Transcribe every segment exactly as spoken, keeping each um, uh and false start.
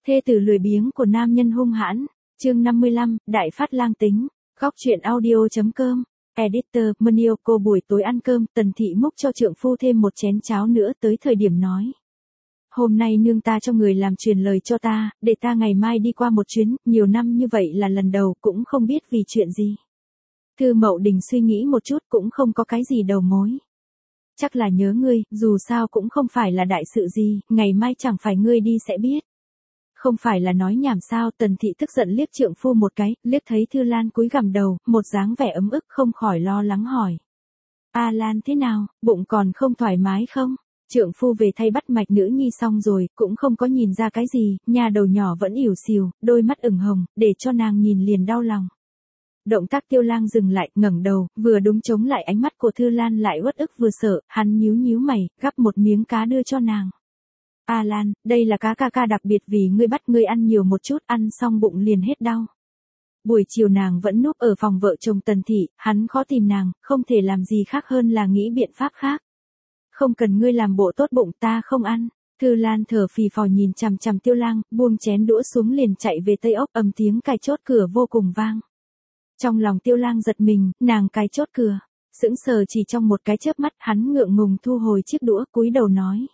Thê tử lười biếng của nam nhân hung hãn. Chương năm mươi lăm, Đại phát lang tính. Góc truyện audio.com. Editor, Manioko buổi tối ăn cơm, Tần Thị múc cho trượng phu thêm một chén cháo nữa tới thời điểm nói. Hôm nay nương ta cho người làm truyền lời cho ta, để ta ngày mai đi qua một chuyến, nhiều năm như vậy là lần đầu cũng không biết vì chuyện gì. Thư Mậu Đình suy nghĩ một chút cũng không có cái gì đầu mối. Chắc là nhớ ngươi, dù sao cũng không phải là đại sự gì, ngày mai chẳng phải ngươi đi sẽ biết. Không phải là nói nhảm sao, Tần Thị tức giận liếc trượng phu một cái, liếc thấy Thư Lan cúi gằm đầu, một dáng vẻ ấm ức không khỏi lo lắng hỏi. A Lan thế nào, bụng còn không thoải mái không? Trượng phu về thay bắt mạch nữ nhi xong rồi, cũng không có nhìn ra cái gì, nhà đầu nhỏ vẫn ỉu xìu, đôi mắt ửng hồng, để cho nàng nhìn liền đau lòng. Động tác Tiêu Lang dừng lại, ngẩng đầu, vừa đúng chống lại ánh mắt của Thư Lan lại uất ức vừa sợ, hắn nhíu nhíu mày, gắp một miếng cá đưa cho nàng. A Lan, đây là cá ca ca đặc biệt vì ngươi bắt ngươi ăn nhiều một chút, ăn xong bụng liền hết đau. Buổi chiều nàng vẫn núp ở phòng vợ chồng Tần Thị, hắn khó tìm nàng, không thể làm gì khác hơn là nghĩ biện pháp khác. Không cần ngươi làm bộ tốt bụng, ta không ăn. Thư Lan thở phì phò nhìn chằm chằm Tiêu Lang, buông chén đũa xuống liền chạy về Tây Ốc, ầm tiếng cài chốt cửa vô cùng vang. Trong lòng Tiêu Lang giật mình, nàng cài chốt cửa, sững sờ chỉ trong một cái chớp mắt, hắn ngượng ngùng thu hồi chiếc đũa, cúi đầu nói.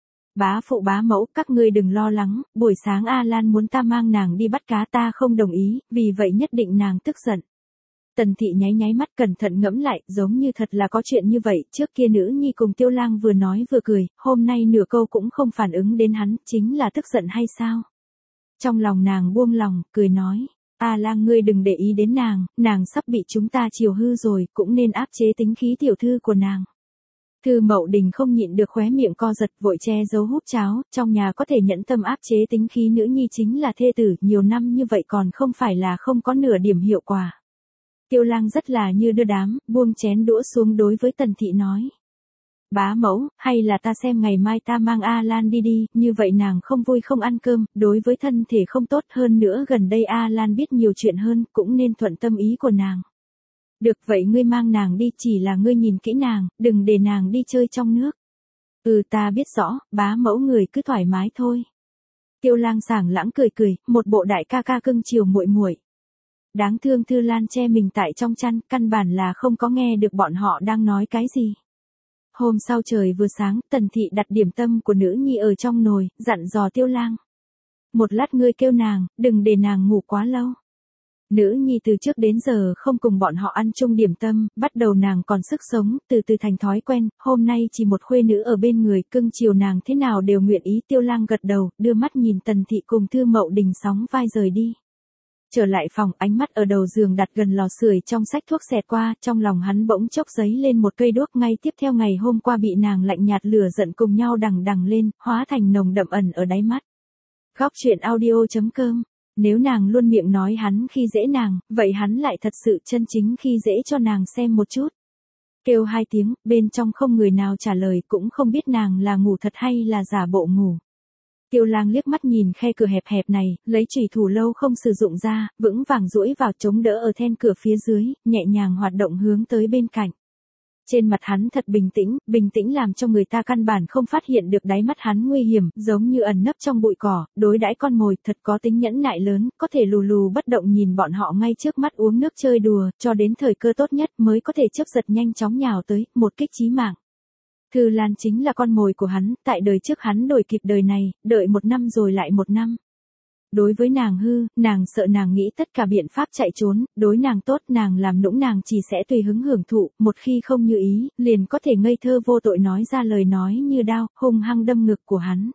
Bá phụ bá mẫu, các ngươi đừng lo lắng, buổi sáng A Lan muốn ta mang nàng đi bắt cá, ta không đồng ý, vì vậy nhất định nàng tức giận. Tần Thị nháy nháy mắt cẩn thận ngẫm lại, giống như thật là có chuyện như vậy, trước kia nữ nhi cùng Tiêu Lang vừa nói vừa cười, hôm nay nửa câu cũng không phản ứng đến hắn, chính là tức giận hay sao? Trong lòng nàng buông lòng, cười nói, A Lang ngươi đừng để ý đến nàng, nàng sắp bị chúng ta chiều hư rồi, cũng nên áp chế tính khí tiểu thư của nàng. Thư Mậu Đình không nhịn được khóe miệng co giật, vội che giấu húp cháo, trong nhà có thể nhẫn tâm áp chế tính khí nữ nhi chính là thê tử, nhiều năm như vậy còn không phải là không có nửa điểm hiệu quả. Tiêu Lang rất là như đưa đám, buông chén đũa xuống đối với Tần Thị nói. Bá mẫu, hay là ta xem ngày mai ta mang A Lan đi đi, như vậy nàng không vui không ăn cơm, đối với thân thể không tốt, hơn nữa gần đây A Lan biết nhiều chuyện hơn, cũng nên thuận tâm ý của nàng. Được vậy ngươi mang nàng đi, chỉ là ngươi nhìn kỹ nàng, đừng để nàng đi chơi trong nước. Ừ ta biết rõ, bá mẫu người cứ thoải mái thôi. Tiêu Lang sảng lãng cười cười, một bộ đại ca ca cưng chiều muội muội. Đáng thương Thư Lan che mình tại trong chăn, căn bản là không có nghe được bọn họ đang nói cái gì. Hôm sau trời vừa sáng, Tần Thị đặt điểm tâm của nữ nhi ở trong nồi, dặn dò Tiêu Lang. Một lát ngươi kêu nàng, đừng để nàng ngủ quá lâu. Nữ nhi từ trước đến giờ không cùng bọn họ ăn chung điểm tâm, bắt đầu nàng còn sức sống, từ từ thành thói quen, hôm nay chỉ một khuê nữ ở bên người, cưng chiều nàng thế nào đều nguyện ý. Tiêu Lang gật đầu, đưa mắt nhìn Tần Thị cùng Thư Mậu Đình sóng vai rời đi. Trở lại phòng, ánh mắt ở đầu giường đặt gần lò sưởi trong sách thuốc xẹt qua, trong lòng hắn bỗng chốc giấy lên một cây đuốc, ngay tiếp theo ngày hôm qua bị nàng lạnh nhạt lửa giận cùng nhau đằng đằng lên, hóa thành nồng đậm ẩn ở đáy mắt. Góc truyện audio.com. Nếu nàng luôn miệng nói hắn khi dễ nàng, vậy hắn lại thật sự chân chính khi dễ cho nàng xem một chút. Kêu hai tiếng, bên trong không người nào trả lời, cũng không biết nàng là ngủ thật hay là giả bộ ngủ. Tiêu Lang liếc mắt nhìn khe cửa hẹp hẹp này, lấy chùy thủ lâu không sử dụng ra, vững vàng duỗi vào chống đỡ ở then cửa phía dưới, nhẹ nhàng hoạt động hướng tới bên cạnh. Trên mặt hắn thật bình tĩnh, bình tĩnh làm cho người ta căn bản không phát hiện được đáy mắt hắn nguy hiểm, giống như ẩn nấp trong bụi cỏ, đối đãi con mồi, thật có tính nhẫn nại lớn, có thể lù lù bất động nhìn bọn họ ngay trước mắt uống nước chơi đùa, cho đến thời cơ tốt nhất mới có thể chớp giật nhanh chóng nhào tới, một kích chí mạng. Thư Lan chính là con mồi của hắn, tại đời trước hắn đổi kịp đời này, đợi một năm rồi lại một năm. Đối với nàng hư, nàng sợ nàng nghĩ tất cả biện pháp chạy trốn, đối nàng tốt nàng làm nũng nàng chỉ sẽ tùy hứng hưởng thụ, một khi không như ý, liền có thể ngây thơ vô tội nói ra lời nói như đao, hung hăng đâm ngực của hắn.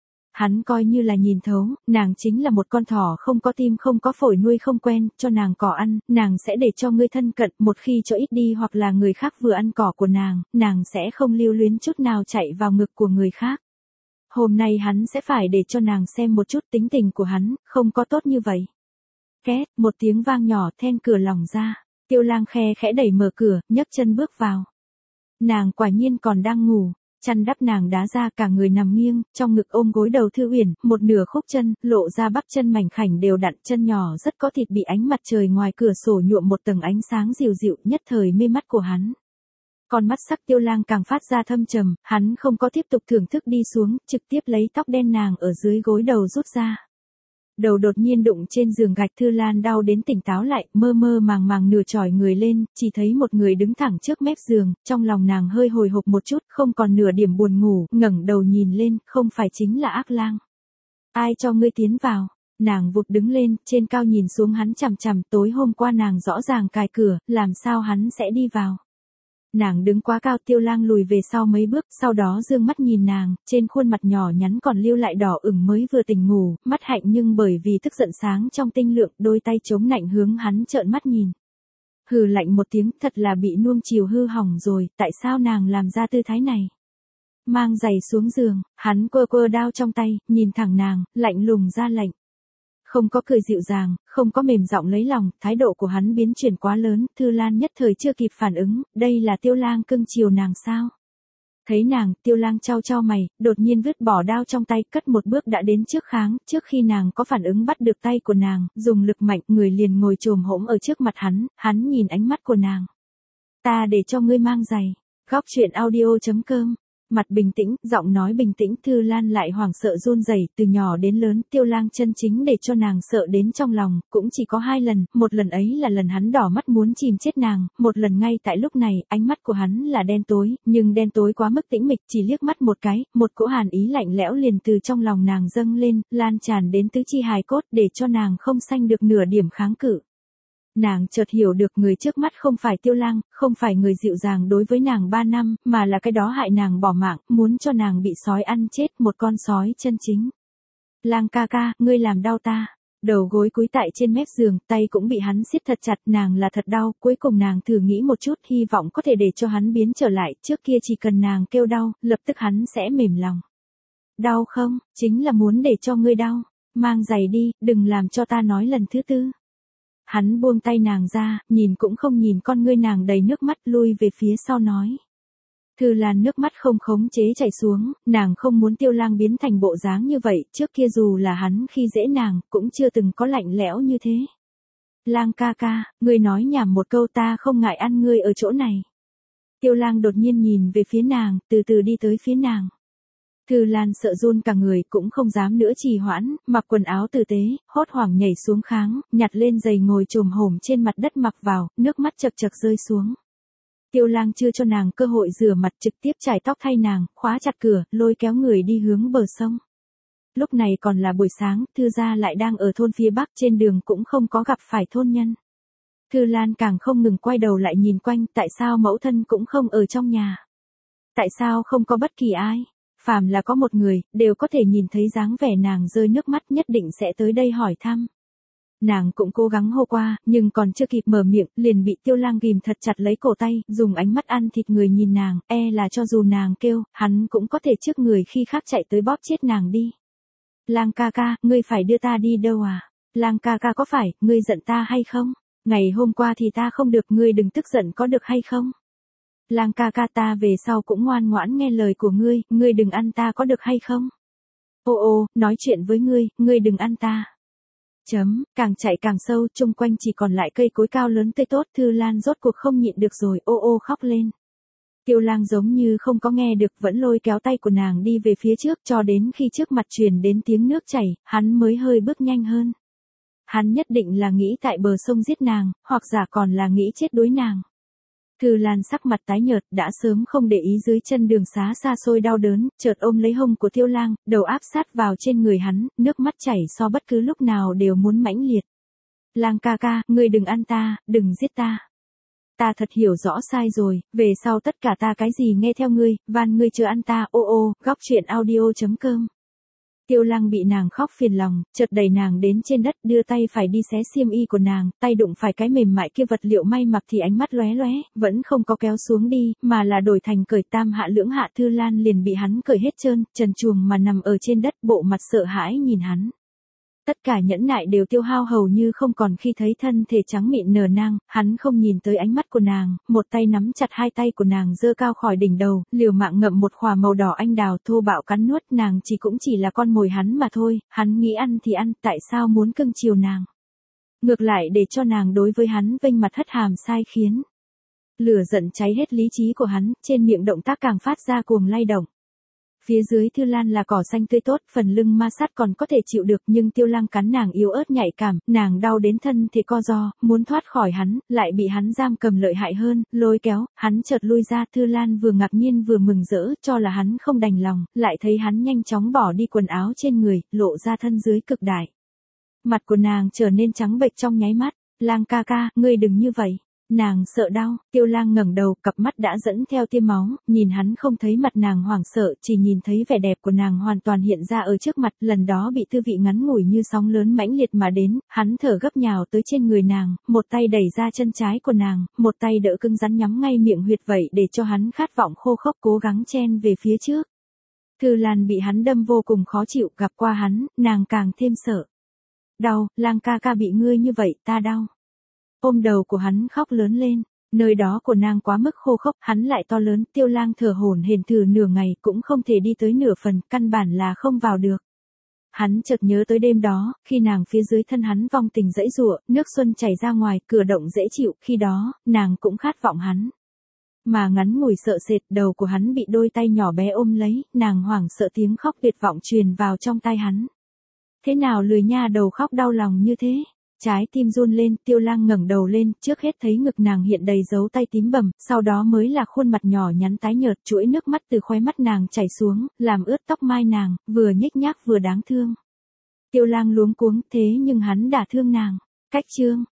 Hắn coi như là nhìn thấu, nàng chính là một con thỏ không có tim không có phổi nuôi không quen, cho nàng cỏ ăn, nàng sẽ để cho ngươi thân cận, một khi cho ít đi hoặc là người khác vừa ăn cỏ của nàng, nàng sẽ không lưu luyến chút nào chạy vào ngực của người khác. Hôm nay hắn sẽ phải để cho nàng xem một chút tính tình của hắn, không có tốt như vậy. Két, một tiếng vang nhỏ, then cửa lỏng ra, Tiêu Lang khe khẽ đẩy mở cửa, nhấc chân bước vào. Nàng quả nhiên còn đang ngủ, chăn đắp nàng đá ra, cả người nằm nghiêng, trong ngực ôm gối đầu Thư Uyển, một nửa khúc chân, lộ ra bắp chân mảnh khảnh đều đặn, chân nhỏ rất có thịt bị ánh mặt trời ngoài cửa sổ nhuộm một tầng ánh sáng dịu dịu, nhất thời mê mắt của hắn. Con mắt sắc Tiêu Lang càng phát ra thâm trầm, hắn không có tiếp tục thưởng thức đi xuống, trực tiếp lấy tóc đen nàng ở dưới gối đầu rút ra. đầu đột nhiên đụng trên giường gạch. Thư Lan đau đến tỉnh táo lại, mơ mơ màng màng nửa chỏi người lên, chỉ thấy một người đứng thẳng trước mép giường, trong lòng nàng hơi hồi hộp một chút, không còn nửa điểm buồn ngủ, ngẩng đầu nhìn lên, không phải chính là Ác Lang. Ai cho ngươi tiến vào? Nàng vụt đứng lên, trên cao nhìn xuống hắn chằm chằm, tối hôm qua nàng rõ ràng cài cửa, làm sao hắn sẽ đi vào? Nàng đứng quá cao. Tiêu Lang lùi về sau mấy bước, sau đó dương mắt nhìn nàng, trên khuôn mặt nhỏ nhắn còn lưu lại đỏ ửng mới vừa tỉnh ngủ, mắt hạnh nhưng bởi vì tức giận sáng trong tinh lượng, đôi tay chống nạnh hướng hắn trợn mắt nhìn. Hừ lạnh một tiếng, thật là bị nuông chiều hư hỏng rồi, tại sao nàng làm ra tư thái này? Mang giày xuống giường, hắn quơ quơ đao trong tay, nhìn thẳng nàng, lạnh lùng ra lệnh. Không có cười dịu dàng, không có mềm giọng lấy lòng, thái độ của hắn biến chuyển quá lớn, Thư Lan nhất thời chưa kịp phản ứng, đây là Tiêu Lang cưng chiều nàng sao? Thấy nàng, Tiêu Lang chau chau mày, đột nhiên vứt bỏ đao trong tay, cất một bước đã đến trước kháng, trước khi nàng có phản ứng bắt được tay của nàng, dùng lực mạnh, người liền ngồi chồm hổm ở trước mặt hắn, hắn nhìn ánh mắt của nàng. Ta để cho ngươi mang giày. Góc truyện audio chấm com. Mặt bình tĩnh, giọng nói bình tĩnh. Thư Lan lại hoảng sợ run rẩy. Từ nhỏ đến lớn, Tiêu Lang chân chính để cho nàng sợ đến trong lòng, cũng chỉ có hai lần, một lần ấy là lần hắn đỏ mắt muốn chìm chết nàng, một lần ngay tại lúc này, ánh mắt của hắn là đen tối, nhưng đen tối quá mức tĩnh mịch, chỉ liếc mắt một cái, một cỗ hàn ý lạnh lẽo liền từ trong lòng nàng dâng lên, lan tràn đến tứ chi hài cốt, để cho nàng không sanh được nửa điểm kháng cự. Nàng chợt hiểu được người trước mắt không phải Tiêu Lang, không phải người dịu dàng đối với nàng ba năm, mà là cái đó hại nàng bỏ mạng, muốn cho nàng bị sói ăn chết, một con sói chân chính. Lang ca ca, ngươi làm đau ta. Đầu gối cúi tại trên mép giường, tay cũng bị hắn siết thật chặt, nàng là thật đau, cuối cùng nàng thử nghĩ một chút, hy vọng có thể để cho hắn biến trở lại, trước kia chỉ cần nàng kêu đau, lập tức hắn sẽ mềm lòng. Đau không, chính là muốn để cho ngươi đau, mang giày đi, đừng làm cho ta nói lần thứ tư. Hắn buông tay nàng ra, nhìn cũng không nhìn, con ngươi nàng đầy nước mắt, lui về phía sau nói. Thư Lan nước mắt không khống chế chảy xuống, nàng không muốn Tiêu Lang biến thành bộ dáng như vậy, trước kia dù là hắn khi dễ nàng, cũng chưa từng có lạnh lẽo như thế. Lang ca ca, ngươi nói nhảm một câu, ta không ngại ăn ngươi ở chỗ này. Tiêu Lang đột nhiên nhìn về phía nàng, từ từ đi tới phía nàng. Thư Lan sợ run cả người, cũng không dám nữa trì hoãn, mặc quần áo tử tế, hốt hoảng nhảy xuống kháng, nhặt lên giày ngồi chồm hổm trên mặt đất mặc vào, nước mắt chật chật rơi xuống. Tiêu Lang chưa cho nàng cơ hội rửa mặt, trực tiếp chải tóc thay nàng, khóa chặt cửa, lôi kéo người đi hướng bờ sông. Lúc này còn là buổi sáng, Thư gia lại đang ở thôn phía bắc, trên đường cũng không có gặp phải thôn nhân. Thư Lan càng không ngừng quay đầu lại nhìn quanh, tại sao mẫu thân cũng không ở trong nhà? Tại sao không có bất kỳ ai? Phàm là có một người, đều có thể nhìn thấy dáng vẻ nàng rơi nước mắt, nhất định sẽ tới đây hỏi thăm. Nàng cũng cố gắng hô qua, nhưng còn chưa kịp mở miệng, liền bị Tiêu Lang ghim thật chặt lấy cổ tay, dùng ánh mắt ăn thịt người nhìn nàng, e là cho dù nàng kêu, hắn cũng có thể trước người khi khác chạy tới bóp chết nàng đi. Lang ca ca, ngươi phải đưa ta đi đâu à? Lang ca ca có phải, ngươi giận ta hay không? Ngày hôm qua thì ta không được, ngươi đừng tức giận có được hay không? Lang ca ca, ta về sau cũng ngoan ngoãn nghe lời của ngươi, ngươi đừng ăn ta có được hay không? Ô ô, nói chuyện với ngươi, ngươi đừng ăn ta. Chấm, càng chạy càng sâu, chung quanh chỉ còn lại cây cối cao lớn tươi tốt. Thư Lan rốt cuộc không nhịn được rồi, ô ô khóc lên. Tiêu Lang giống như không có nghe được, vẫn lôi kéo tay của nàng đi về phía trước, cho đến khi trước mặt truyền đến tiếng nước chảy, hắn mới hơi bước nhanh hơn. Hắn nhất định là nghĩ tại bờ sông giết nàng, hoặc giả còn là nghĩ chết đuối nàng. Thư Lan sắc mặt tái nhợt, đã sớm không để ý dưới chân đường xá xa xôi đau đớn, chợt ôm lấy hông của Tiêu Lang, đầu áp sát vào trên người hắn, nước mắt chảy so bất cứ lúc nào đều muốn mãnh liệt. Lang ca ca, ngươi đừng ăn ta, đừng giết ta. Ta thật hiểu rõ sai rồi, về sau tất cả ta cái gì nghe theo ngươi, van ngươi chưa ăn ta, ô ô, góc truyện audio chấm com. Tiêu Lang bị nàng khóc phiền lòng, chợt đẩy nàng đến trên đất, đưa tay phải đi xé xiêm y của nàng, tay đụng phải cái mềm mại kia vật liệu may mặc thì ánh mắt lóe lóe, vẫn không có kéo xuống đi, mà là đổi thành cởi tam hạ lưỡng hạ. Thư Lan liền bị hắn cởi hết trơn, trần truồng mà nằm ở trên đất, bộ mặt sợ hãi nhìn hắn. Tất cả nhẫn nại đều tiêu hao hầu như không còn khi thấy thân thể trắng mịn nở nang, hắn không nhìn tới ánh mắt của nàng, một tay nắm chặt hai tay của nàng giơ cao khỏi đỉnh đầu, liều mạng ngậm một khỏa màu đỏ anh đào thô bạo cắn nuốt. Nàng chỉ cũng chỉ là con mồi hắn mà thôi, hắn nghĩ ăn thì ăn, tại sao muốn cưng chiều nàng? Ngược lại để cho nàng đối với hắn vênh mặt hất hàm sai khiến. Lửa giận cháy hết lý trí của hắn, trên miệng động tác càng phát ra cuồng lay động. Phía dưới Thư Lan là cỏ xanh tươi tốt, phần lưng ma sát còn có thể chịu được, nhưng Tiêu Lăng cắn nàng yếu ớt nhạy cảm, nàng đau đến thân thì co ro, muốn thoát khỏi hắn, lại bị hắn giam cầm lợi hại hơn, lôi kéo, hắn chợt lui ra. Thư Lan vừa ngạc nhiên vừa mừng rỡ, cho là hắn không đành lòng, lại thấy hắn nhanh chóng bỏ đi quần áo trên người, lộ ra thân dưới cực đại. Mặt của nàng trở nên trắng bệch trong nháy mắt. Lang ca ca, ngươi đừng như vậy. Nàng sợ đau. Tiêu Lang ngẩng đầu, cặp mắt đã dẫn theo tia máu, nhìn hắn không thấy mặt nàng hoảng sợ, chỉ nhìn thấy vẻ đẹp của nàng hoàn toàn hiện ra ở trước mặt. Lần đó bị tư vị ngắn ngủi như sóng lớn mãnh liệt mà đến, hắn thở gấp nhào tới trên người nàng, một tay đẩy ra chân trái của nàng, một tay đỡ cứng rắn nhắm ngay miệng huyệt vậy để cho hắn khát vọng khô khốc cố gắng chen về phía trước. Thư Lan bị hắn đâm vô cùng khó chịu, gặp qua hắn, nàng càng thêm sợ. Đau, Lang ca ca bị ngươi như vậy, ta đau. Ôm đầu của hắn khóc lớn lên, nơi đó của nàng quá mức khô khốc, hắn lại to lớn. Tiêu Lang thở hổn hển thử nửa ngày cũng không thể đi tới nửa phần, căn bản là không vào được. Hắn chợt nhớ tới đêm đó, khi nàng phía dưới thân hắn vong tình dãy giụa, nước xuân chảy ra ngoài, cửa động dễ chịu, khi đó, nàng cũng khát vọng hắn. Mà ngắn ngủi sợ sệt, đầu của hắn bị đôi tay nhỏ bé ôm lấy, nàng hoảng sợ tiếng khóc tuyệt vọng truyền vào trong tai hắn. Thế nào lười nha đầu khóc đau lòng như thế? Trái tim run lên, Tiêu Lang ngẩng đầu lên, trước hết thấy ngực nàng hiện đầy dấu tay tím bầm, sau đó mới là khuôn mặt nhỏ nhắn tái nhợt, chuỗi nước mắt từ khóe mắt nàng chảy xuống, làm ướt tóc mai nàng, vừa nhếch nhác vừa đáng thương. Tiêu Lang luống cuống, thế nhưng hắn đã thương nàng. Cách chương